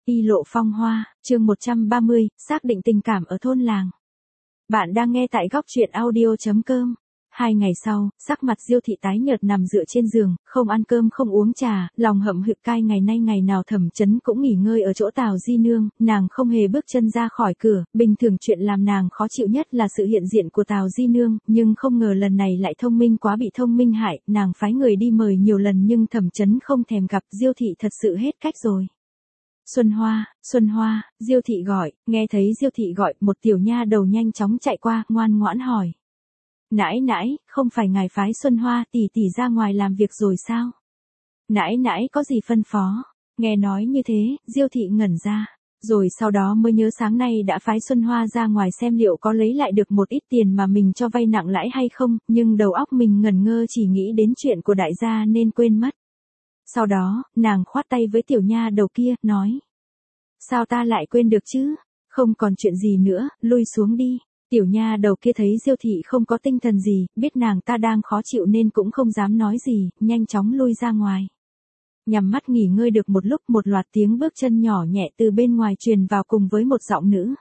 Y lộ phong hoa, chương 130, xác định tình cảm ở thôn làng. Bạn đang nghe tại góc truyện audio.com. 2 ngày sau, sắc mặt Diêu thị tái nhợt nằm dựa trên giường, không ăn cơm không uống trà, lòng hậm hực cay ngày nay ngày nào Thẩm Chấn cũng nghỉ ngơi ở chỗ Tào Di Nương, nàng không hề bước chân ra khỏi cửa, bình thường chuyện làm nàng khó chịu nhất là sự hiện diện của Tào Di Nương, nhưng không ngờ lần này lại thông minh quá bị thông minh hại, nàng phái người đi mời nhiều lần nhưng Thẩm Chấn không thèm gặp. Diêu thị thật sự hết cách rồi. Xuân Hoa, Diêu thị gọi, nghe thấy Diêu thị gọi, một tiểu nha đầu nhanh chóng chạy qua, ngoan ngoãn hỏi. Nãi, không phải ngài phái Xuân Hoa tỷ tỷ ra ngoài làm việc rồi sao? Nãi có gì phân phó? Nghe nói như thế, Diêu thị ngẩn ra, rồi sau đó mới nhớ sáng nay đã phái Xuân Hoa ra ngoài xem liệu có lấy lại được một ít tiền mà mình cho vay nặng lãi hay không, nhưng đầu óc mình ngẩn ngơ chỉ nghĩ đến chuyện của đại gia nên quên mất. Sau đó, nàng khoát tay với tiểu nha đầu kia, nói. Sao ta lại quên được chứ? Không còn chuyện gì nữa, lui xuống đi. Tiểu nha đầu kia thấy Diêu thị không có tinh thần gì, biết nàng ta đang khó chịu nên cũng không dám nói gì, nhanh chóng lui ra ngoài. Nhắm mắt nghỉ ngơi được một lúc, một loạt tiếng bước chân nhỏ nhẹ từ bên ngoài truyền vào cùng với một giọng nữ.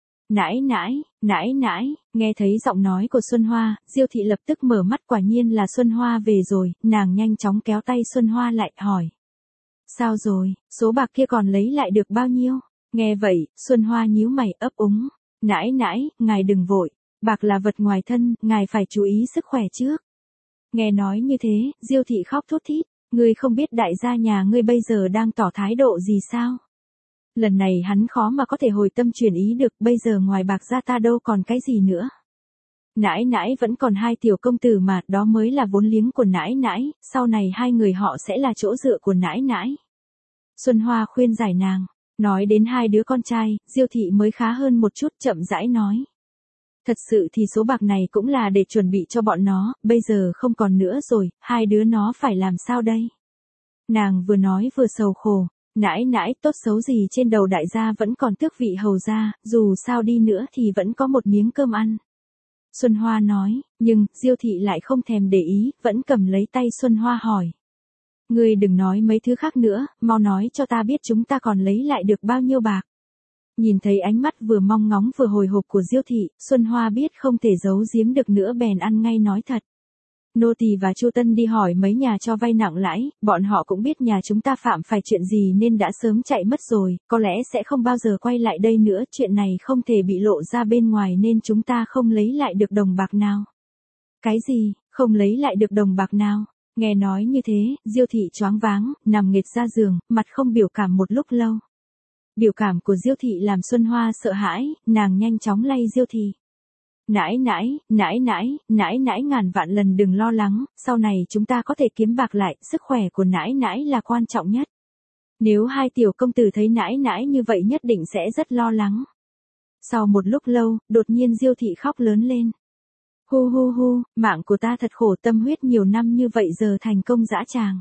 Nãi, nghe thấy giọng nói của Xuân Hoa, Diêu thị lập tức mở mắt, quả nhiên là Xuân Hoa về rồi, nàng nhanh chóng kéo tay Xuân Hoa lại, hỏi. Sao rồi, số bạc kia còn lấy lại được bao nhiêu? Nghe vậy, Xuân Hoa nhíu mày ấp úng. Nãi, ngài đừng vội, bạc là vật ngoài thân, ngài phải chú ý sức khỏe trước. Nghe nói như thế, Diêu thị khóc thút thít, ngươi không biết đại gia nhà ngươi bây giờ đang tỏ thái độ gì sao? Lần này hắn khó mà có thể hồi tâm chuyển ý được, bây giờ ngoài bạc ra ta đâu còn cái gì nữa. Nãi vẫn còn 2 tiểu công tử mà, đó mới là vốn liếng của nãi, sau này 2 người họ sẽ là chỗ dựa của nãi. Xuân Hoa khuyên giải nàng, nói đến 2 đứa con trai, Diêu thị mới khá hơn một chút, chậm rãi nói. Thật sự thì số bạc này cũng là để chuẩn bị cho bọn nó, bây giờ không còn nữa rồi, 2 đứa nó phải làm sao đây? Nàng vừa nói vừa sầu khổ, nãi tốt xấu gì trên đầu đại gia vẫn còn tước vị hầu gia, dù sao đi nữa thì vẫn có một miếng cơm ăn. Xuân Hoa nói, nhưng, Diêu thị lại không thèm để ý, vẫn cầm lấy tay Xuân Hoa hỏi. Ngươi đừng nói mấy thứ khác nữa, mau nói cho ta biết chúng ta còn lấy lại được bao nhiêu bạc. Nhìn thấy ánh mắt vừa mong ngóng vừa hồi hộp của Diêu thị, Xuân Hoa biết không thể giấu giếm được nữa bèn ăn ngay nói thật. Nô tỳ và Chu Tân đi hỏi mấy nhà cho vay nặng lãi, bọn họ cũng biết nhà chúng ta phạm phải chuyện gì nên đã sớm chạy mất rồi, có lẽ sẽ không bao giờ quay lại đây nữa, chuyện này không thể bị lộ ra bên ngoài nên chúng ta không lấy lại được đồng bạc nào. Cái gì, không lấy lại được đồng bạc nào? Nghe nói như thế, Diêu thị choáng váng, nằm nghệt ra giường, mặt không biểu cảm một lúc lâu. Biểu cảm của Diêu thị làm Xuân Hoa sợ hãi, nàng nhanh chóng lay Diêu thị. Nãi ngàn vạn lần đừng lo lắng, sau này chúng ta có thể kiếm bạc lại, sức khỏe của nãi là quan trọng nhất. Nếu 2 tiểu công tử thấy nãi như vậy nhất định sẽ rất lo lắng. Sau một lúc lâu, đột nhiên Diêu thị khóc lớn lên. Hu, mạng của ta thật khổ, tâm huyết nhiều năm như vậy giờ thành công dã tràng.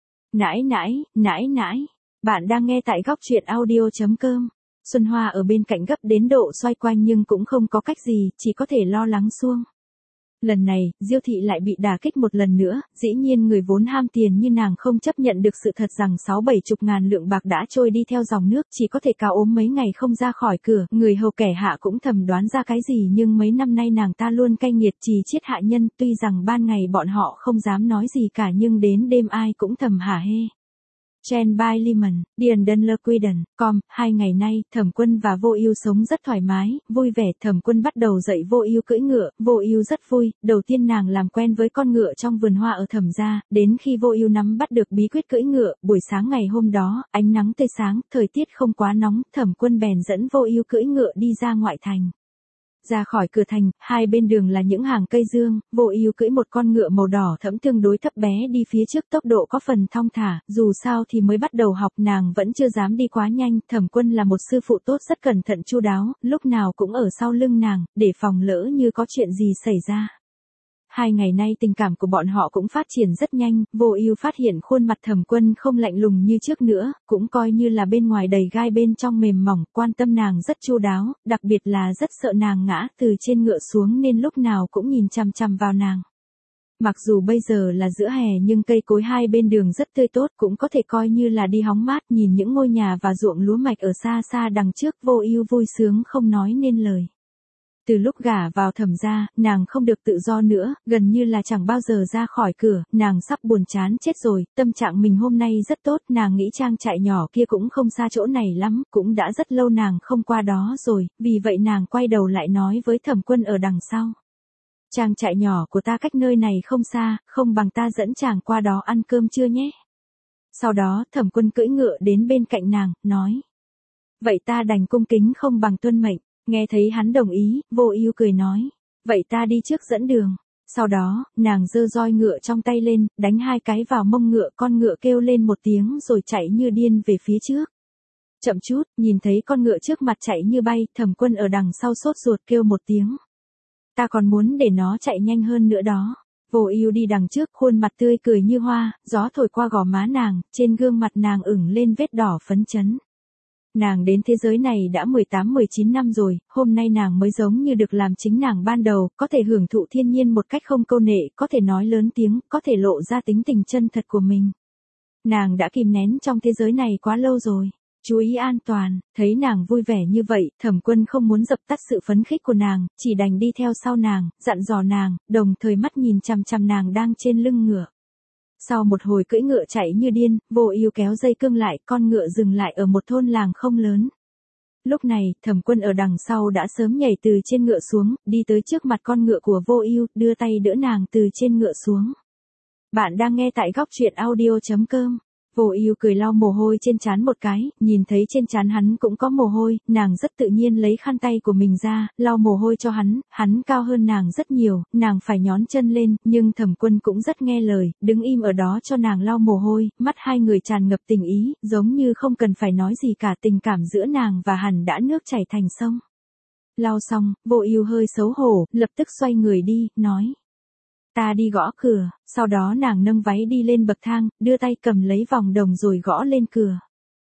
Nãi, bạn đang nghe tại góc truyện audio.com. Xuân Hoa ở bên cạnh gấp đến độ xoay quanh nhưng cũng không có cách gì, chỉ có thể lo lắng xuông. Lần này, Diêu thị lại bị đả kích một lần nữa, dĩ nhiên người vốn ham tiền như nàng không chấp nhận được sự thật rằng 60-70 ngàn lượng bạc đã trôi đi theo dòng nước, chỉ có thể cao ốm mấy ngày không ra khỏi cửa, người hầu kẻ hạ cũng thầm đoán ra cái gì nhưng mấy năm nay nàng ta luôn cay nghiệt trì chiết hạ nhân, tuy rằng ban ngày bọn họ không dám nói gì cả nhưng đến đêm ai cũng thầm hả hê. Chen by Lehman, Điền Đơn Lơ Quy Đần, Com, 2 ngày nay, Thẩm Quân và Vô Ưu sống rất thoải mái, vui vẻ. Thẩm Quân bắt đầu dạy Vô Ưu cưỡi ngựa, Vô Ưu rất vui, đầu tiên nàng làm quen với con ngựa trong vườn hoa ở Thẩm gia, đến khi Vô Ưu nắm bắt được bí quyết cưỡi ngựa, buổi sáng ngày hôm đó, ánh nắng tươi sáng, thời tiết không quá nóng, Thẩm Quân bèn dẫn Vô Ưu cưỡi ngựa đi ra ngoại thành. Ra khỏi cửa thành, 2 bên đường là những hàng cây dương, Vô Ưu cưỡi một con ngựa màu đỏ thẫm tương đối thấp bé đi phía trước, tốc độ có phần thong thả, dù sao thì mới bắt đầu học nàng vẫn chưa dám đi quá nhanh, Thẩm Quân là một sư phụ tốt rất cẩn thận chu đáo, lúc nào cũng ở sau lưng nàng, để phòng lỡ như có chuyện gì xảy ra. 2 ngày nay tình cảm của bọn họ cũng phát triển rất nhanh, Vô Ưu phát hiện khuôn mặt Thẩm Quân không lạnh lùng như trước nữa, cũng coi như là bên ngoài đầy gai bên trong mềm mỏng, quan tâm nàng rất chu đáo, đặc biệt là rất sợ nàng ngã từ trên ngựa xuống nên lúc nào cũng nhìn chằm chằm vào nàng. Mặc dù bây giờ là giữa hè nhưng cây cối hai bên đường rất tươi tốt, cũng có thể coi như là đi hóng mát, nhìn những ngôi nhà và ruộng lúa mạch ở xa xa đằng trước, Vô Ưu vui sướng không nói nên lời. Từ lúc gả vào Thẩm gia, nàng không được tự do nữa, gần như là chẳng bao giờ ra khỏi cửa, nàng sắp buồn chán chết rồi, tâm trạng mình hôm nay rất tốt, nàng nghĩ trang trại nhỏ kia cũng không xa chỗ này lắm, cũng đã rất lâu nàng không qua đó rồi, vì vậy nàng quay đầu lại nói với Thẩm Quân ở đằng sau. Trang trại nhỏ của ta cách nơi này không xa, không bằng ta dẫn chàng qua đó ăn cơm trưa nhé. Sau đó Thẩm Quân cưỡi ngựa đến bên cạnh nàng, nói. Vậy ta đành cung kính không bằng tuân mệnh. Nghe thấy hắn đồng ý, Vô Ưu cười nói. Vậy ta đi trước dẫn đường. Sau đó, nàng giơ roi ngựa trong tay lên, đánh 2 cái vào mông ngựa, con ngựa kêu lên một tiếng rồi chạy như điên về phía trước. Chậm chút, nhìn thấy con ngựa trước mặt chạy như bay, Thẩm Quân ở đằng sau sốt ruột kêu một tiếng. Ta còn muốn để nó chạy nhanh hơn nữa đó. Vô Ưu đi đằng trước, khuôn mặt tươi cười như hoa, gió thổi qua gò má nàng, trên gương mặt nàng ửng lên vết đỏ phấn chấn. Nàng đến thế giới này đã 18-19 năm rồi, hôm nay nàng mới giống như được làm chính nàng ban đầu, có thể hưởng thụ thiên nhiên một cách không câu nệ, có thể nói lớn tiếng, có thể lộ ra tính tình chân thật của mình. Nàng đã kìm nén trong thế giới này quá lâu rồi. Chú ý an toàn, thấy nàng vui vẻ như vậy, Thẩm Quân không muốn dập tắt sự phấn khích của nàng, chỉ đành đi theo sau nàng, dặn dò nàng, đồng thời mắt nhìn chằm chằm nàng đang trên lưng ngựa. Sau một hồi cưỡi ngựa chạy như điên, Vô Ưu kéo dây cương lại, con ngựa dừng lại ở một thôn làng không lớn. Lúc này, Thẩm Quân ở đằng sau đã sớm nhảy từ trên ngựa xuống, đi tới trước mặt con ngựa của Vô Ưu, đưa tay đỡ nàng từ trên ngựa xuống. Bạn đang nghe tại goctruyện.audio.com. Vô Ưu cười lau mồ hôi trên trán một cái, nhìn thấy trên trán hắn cũng có mồ hôi, nàng rất tự nhiên lấy khăn tay của mình ra, lau mồ hôi cho hắn cao hơn nàng rất nhiều, nàng phải nhón chân lên, nhưng Thẩm Quân cũng rất nghe lời, đứng im ở đó cho nàng lau mồ hôi, mắt hai người tràn ngập tình ý, giống như không cần phải nói gì cả, tình cảm giữa nàng và hắn đã nước chảy thành sông. Lau xong, Vô Ưu hơi xấu hổ, lập tức xoay người đi, nói. Ta đi gõ cửa, sau đó nàng nâng váy đi lên bậc thang, đưa tay cầm lấy vòng đồng rồi gõ lên cửa.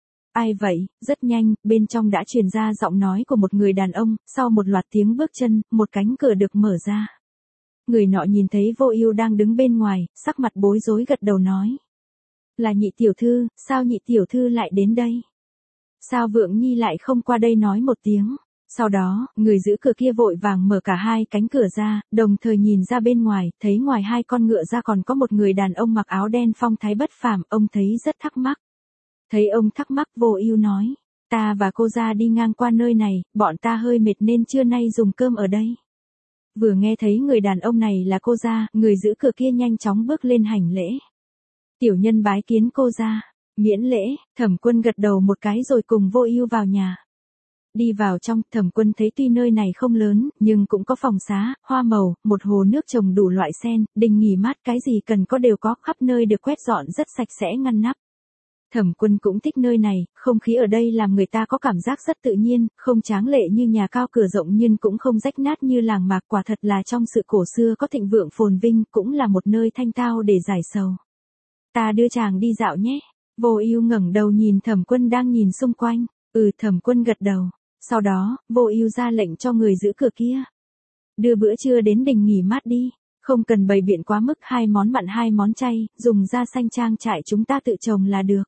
Ai vậy? Rất nhanh, bên trong đã truyền ra giọng nói của một người đàn ông, sau một loạt tiếng bước chân, một cánh cửa được mở ra. Người nọ nhìn thấy Vô Ưu đang đứng bên ngoài, sắc mặt bối rối gật đầu nói. Là Nhị tiểu thư, sao Nhị tiểu thư lại đến đây? Sao Vượng Nhi lại không qua đây nói một tiếng? Sau đó, người giữ cửa kia vội vàng mở cả 2 cánh cửa ra, đồng thời nhìn ra bên ngoài, thấy ngoài 2 con ngựa ra còn có một người đàn ông mặc áo đen phong thái bất phàm, ông thấy rất thắc mắc. Thấy ông thắc mắc, Vô Ưu nói, ta và cô gia đi ngang qua nơi này, bọn ta hơi mệt nên trưa nay dùng cơm ở đây. Vừa nghe thấy người đàn ông này là cô gia, người giữ cửa kia nhanh chóng bước lên hành lễ. Tiểu nhân bái kiến cô gia. Miễn lễ, Thẩm Quân gật đầu một cái rồi cùng Vô Ưu vào nhà. Đi vào trong, Thẩm Quân thấy tuy nơi này không lớn, nhưng cũng có phòng xá, hoa màu, một hồ nước trồng đủ loại sen, đình nghỉ mát, cái gì cần có đều có, khắp nơi được quét dọn rất sạch sẽ ngăn nắp. Thẩm Quân cũng thích nơi này, không khí ở đây làm người ta có cảm giác rất tự nhiên, không tráng lệ như nhà cao cửa rộng nhưng cũng không rách nát như làng mạc, quả thật là trong sự cổ xưa có thịnh vượng phồn vinh, cũng là một nơi thanh tao để giải sầu. Ta đưa chàng đi dạo nhé. Vô Ưu ngẩng đầu nhìn Thẩm Quân đang nhìn xung quanh. Thẩm Quân gật đầu. Sau đó, Vô Ưu ra lệnh cho người giữ cửa kia. Đưa bữa trưa đến đình nghỉ mát đi, không cần bày biện quá mức, 2 món mặn 2 món chay, dùng da xanh trang trại chúng ta tự trồng là được.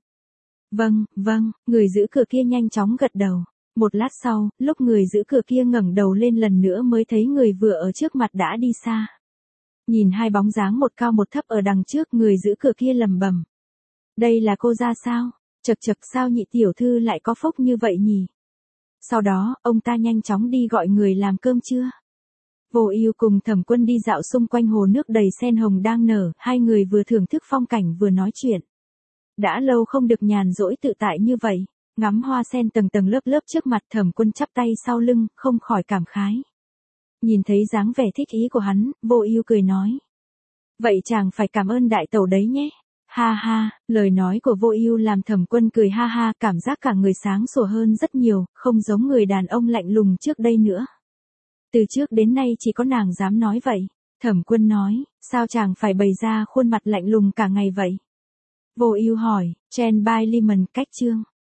Vâng, người giữ cửa kia nhanh chóng gật đầu. Một lát sau, lúc người giữ cửa kia ngẩng đầu lên lần nữa mới thấy người vừa ở trước mặt đã đi xa. Nhìn 2 bóng dáng một cao một thấp ở đằng trước, người giữ cửa kia lẩm bẩm. Đây là cô gia sao? Chậc sao Nhị tiểu thư lại có phúc như vậy nhỉ? Sau đó, ông ta nhanh chóng đi gọi người làm cơm trưa. Vô Ưu cùng Thẩm Quân đi dạo xung quanh hồ nước đầy sen hồng đang nở, 2 người vừa thưởng thức phong cảnh vừa nói chuyện. Đã lâu không được nhàn rỗi tự tại như vậy, ngắm hoa sen tầng tầng lớp lớp trước mặt, Thẩm Quân chắp tay sau lưng, không khỏi cảm khái. Nhìn thấy dáng vẻ thích ý của hắn, Vô Ưu cười nói. Vậy chàng phải cảm ơn đại tẩu đấy nhé. Ha ha, lời nói của Vô Ưu làm Thẩm Quân cười ha ha, cảm giác cả người sáng sủa hơn rất nhiều, không giống người đàn ông lạnh lùng trước đây nữa. Từ trước đến nay chỉ có nàng dám nói vậy. Thẩm Quân nói, sao chàng phải bày ra khuôn mặt lạnh lùng cả ngày vậy? Vô Ưu hỏi, Chen by Lemon cách chương.